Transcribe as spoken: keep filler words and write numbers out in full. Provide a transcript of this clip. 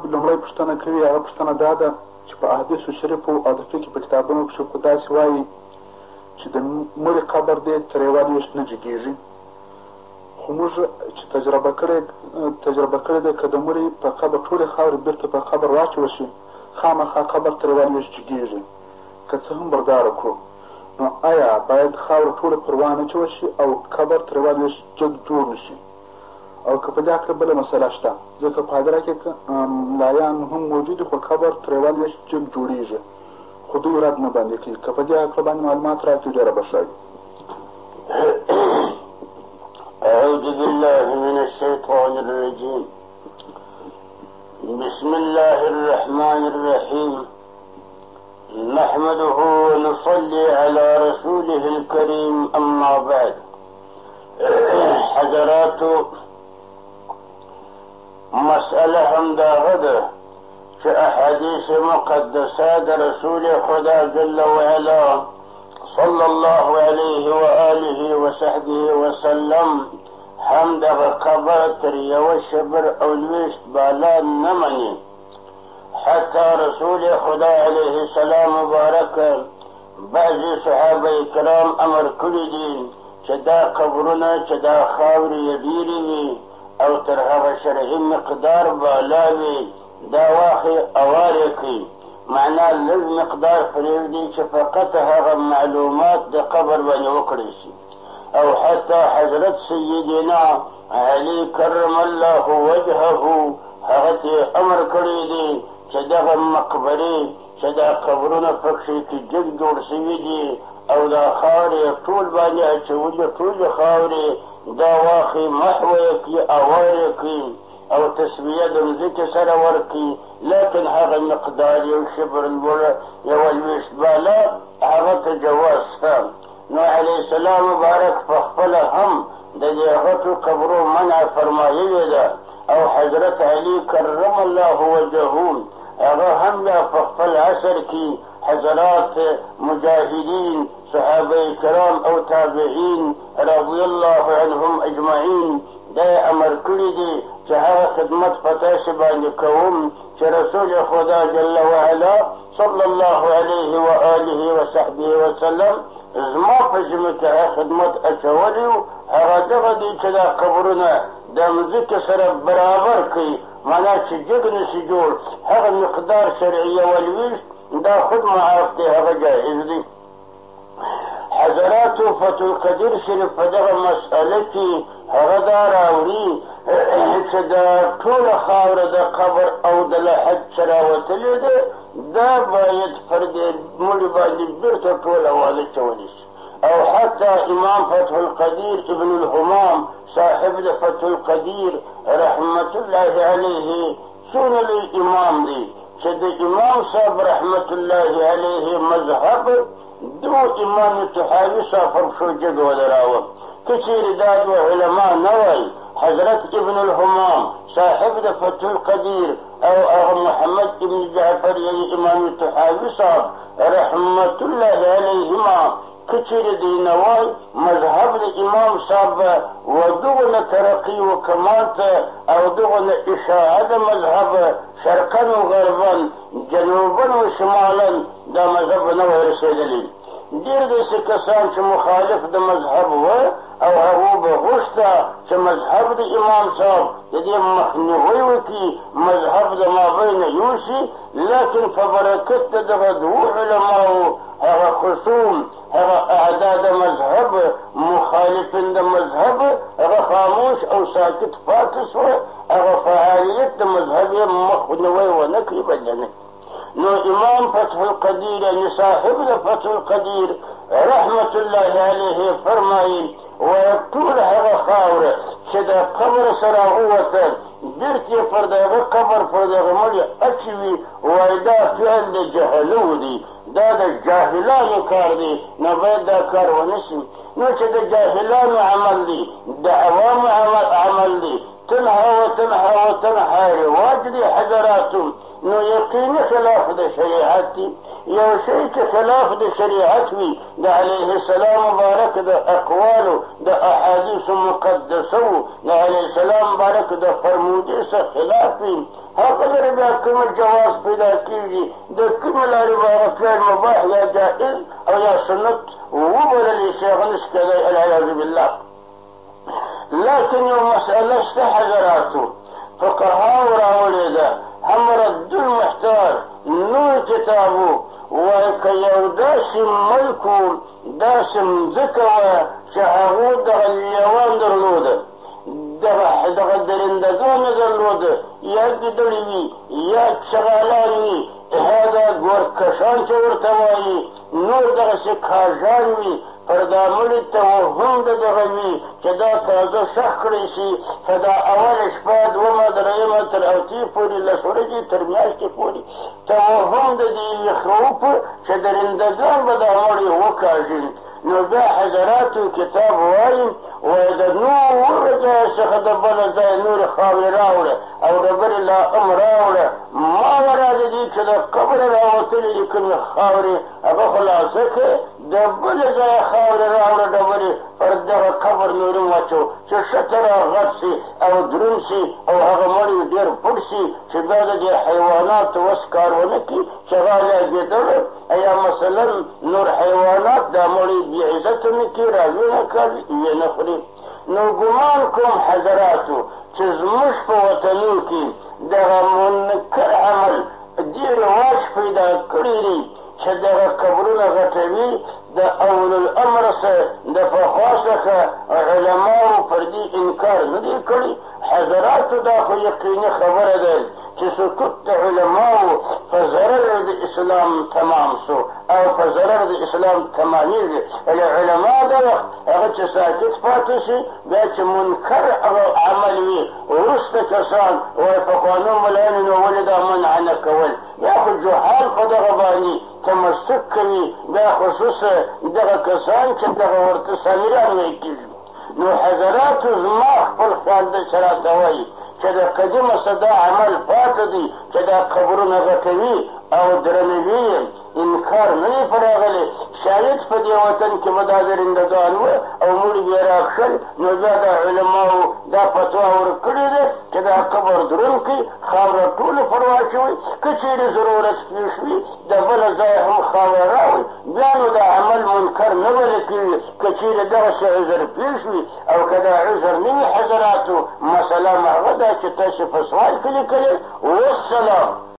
لومړی پوښتنه کوي، هغه پوښتنه دا ده چې په احادیثو شریفو او د فقه په کتابونو کښې خو داسې وایي چې د مړي قبر دی تر یوه لوېشت نه جګېږي، خو موږ چې تجربه کړې تجربه کړې ده که د مړي په قبر ټولې خاورې بېرته په قبر واچول شي خامخا قبر تر یوه لوېشت جګېږي. که څه هم برداره کړو نو آیا باید خاوره ټوله پر وانهچول شي او قبر تر یوه لوېشت جګ جوړ نه شي؟ او که په دې هکله بله مسله شته، ځکه په هدیره کې ملایان هم موجود دي خو قبر تر یوه لوېشت جګ جوړېږي خو دوی رد نه باندې کوي. که په دې هکله باندې معلومات راکړي ډېره به ښه وي. أعوذ بالله من الشيطان الرجيم. بسم الله الرحمن الرحيم. نحمده ونصلي على رسوله الكريم، أما بعد. حضرات، مسألة هم دا غدا في أحاديث مقدسة رسول خدا جل وعلا صلى الله عليه وآله وصحبه وسلم هم دغه قبر تر یوه شبر او لوېشت بالا نه مني. حتی رسول خدا علیه السلام مبارک بعضې صحابه کرام امر کړي دي چې دا قبرونه چې دا خاورې یې ډېرې وي او تر هغه شرعي مقدار بالا وي دا واخې اوارې کړي، معنا لږ مقدار پرېږدي چې فقط هغه معلومات د قبر باندې وکړی شي. او حتی حضرت سیدنا علي کرم الله وجهه هغه ته امر کړی دی چې دغه مقبرې چې دا قبرونه پکښې کې جګ جوړ شوي دي او دا خاورې ټول باندې اچولي ټولې خاورې دا واخې محوه یې کړي اوارې کړي او تسویه د مځکې سره ورکړي، لیکن هغه مقدار یو شبر لوړه یوه لوېشت بالا هغه ته جواز شته. نو علیه السلام مبارک په خپله هم د دې غټو قبرو منع فرمایلې ده او حضرت علي کرم الله وجهه هغه هم بیا په خپل عصر کې حضرات مجاهدین صحابه کرام او تابعین رضی الله عنهم اجمعین دا امر کړي دي چې هغه خدمت په تاسې باندې کوم چې رسول خدا جل وعلا صلی الله علیه وآله وصحبه وسلم زما په ژمه کې هغه خدمت اچولی و، هغه دغه دی چې دا قبرونه د مځکې سره برابر کړي، معنا چې جګ نشي جوړ، هغه مقدار شرعي یوه لوېشت دا خود معاف دی، هغه جایز دی. حضراتو فتح القدیر شریف په دغه مسئله کې هغه دا راوړي چې دا ټوله خاوره د قبر او د لحد چې راوتلې ده دا باید پر دې مړي باندې بېرته ټوله واچولی شي. او حتی امام فتح القدیر ابن الحمام صاحب د فتح القدیر رحمت الله علیه څونه لوی امام دی چې د امام صاحب رحمت الله علیه مذهب دو امام طحاوي صاحب پښو جګ ودراوه. که چېرې دا دوه علما نه وای، حضرت ابن الحمام صاحب د فتح القدیر او هغه محمد ابن جعفر یعنی امام طحاوي صاحب رحمت الله علیهما که چېرې دوی نه وای، مذهب د امام صاحب و دغونه ترقي و کمال ته او دغونه اشاعه د مذهب شرقا و غربا جنوبا و شمالا دا مذهب نه وای رسېدلی. ډېر داسې کسان چې مخالف د مذهب وه او هغو به غوښته چې مذهب د امام صاحب د دې مخنیوی وکړي، مذهب د مابینه یوسي، لیکن په برکت د دغه دوو علماو هغه خصوم هغه اعداء د مذهب مخالفین د مذهب هغه خاموش او ساکت پاتې شوه، هغه فعالیت د مذهب یې مخنیوی ونه کړي بدلنه. نو امام فتح القدیر یعنی صاحب د فتح القدیر رحمت الله علیه فرمایي وایي ټول هغه خاوره چې د قبر سره ووته بېرته پر دغه قبر پر دغه مړي اچوي، وایي دا فعل د جهلو دی، دا د جاهلانو کار دی، نو باید دا کار ونه شي. نو چې د جاهلانو عمل دی د عوامو عمل دی، تنها وتنها وتنها رواج دی حضراتو، نو یقیني خلاف د شریعت دی. یو شی چې خلاف د شریعت وي د علیه السلام مبارک د اقوالو د احادیثو مقدسو د علیه السلام مبارک د فرمودې څخه خلاف وي، هغه لرې بیا کومه جواز پیدا کېږي، د کومې لارې به هغه فعل مباح یا جائز او یا سنت وبللی شي، هغه نشي کېدی العیاذ بالله. لکن یو مسئله شته حضراتو، فقهاو راوړې ده، هم رد المحتار نور کتابو وایي که یو داسې ملک و داسې مځکه وه چې هغو دغه لیوان درلوده، دغه درندګان یې درلوده، یا ګیدړې وي یا چغالان وي، هذا ګورکشان چې ورته وایي، نور دغسې کاژان وي، پر دا مړي توهم د دغه وي چې دا تازه شخ کړی شي، که دا اوله شپه دومه درېیمه تر اوتې پورې لس ورځې تر میاشتې پورې توهم د دې یخوف چې درندګان به دا مړي وکاږي. نو بیا حضراتو کتاب وایي وایي د نور ځای څخه د بله ځای نورې خاورې راوړه او ډبرې لا هم راوړه، ما ورا د دې چې د قبره راوتلې دي کومې خاورې هغه خلاصه کړې، د بلې ځایه خاورې راوړه ډبرې پر دغه قبر نورې واچو چې ښه را غټ شي او دروند شي او هغه مړی ډېر پټ شي چې بیا د دې حیواناتو وس کار ونه کړي چې هغه لګېدلو یا مثلا نور حیوانات دا مړی بې عزته نه کړي، راویې نه کوي، یې نه خوري. نو ګمان کوم حضراتو چې زموږ په وطنو کې دغه منکر عمل دې رواج پیدا کړی دی چې دغه قبرونه غټوي، د اولو الامر څخه د پخوا څخه علماو پر دې انکار نه دی کړی. حضراتو دا خو یقیني خبره ده چې سکوت د علماو په ضرر د اسلام تمام شو او په ضرر د اسلام تمامېږي. علما دا وخت هغه چې ساکت پاتې شي بیا چې منکر عمل وي وروسته کسان وایي پخوانو ملایانو نو ولې دا منع نه کول، بیا خو جهال په دغه باندې تمسک کوي، بیا خصوصا دغه کسان چې دغه ورته سامریان ویل کېږي. نو حضراتو زما خپل خیال دی چې راته وایي چې د قدیمه څه دا عمل پاته دی چې دا قبرونه غټوي او درنوي، انکار نه دی په راغلی. شاید په دې وطن کې به دا درندګان وه او مړي به یې راکښل، نو بیا دا علماو دا فتوا ورکړې ده چې دا قبر دروند کړي، خاوره ټولو پر واچوئ، که چېرې ضرورت پېښ وي د بله ځایه هم خاوره راوړئ، بیا نو دا عمل منکر نه بلل کېږي. که چېرې دغسې عذر پېښ وي او که دا عذر نه وي حضراتو مسله هغه ده چې تاسې په سوال کې لیکلې. والسلام.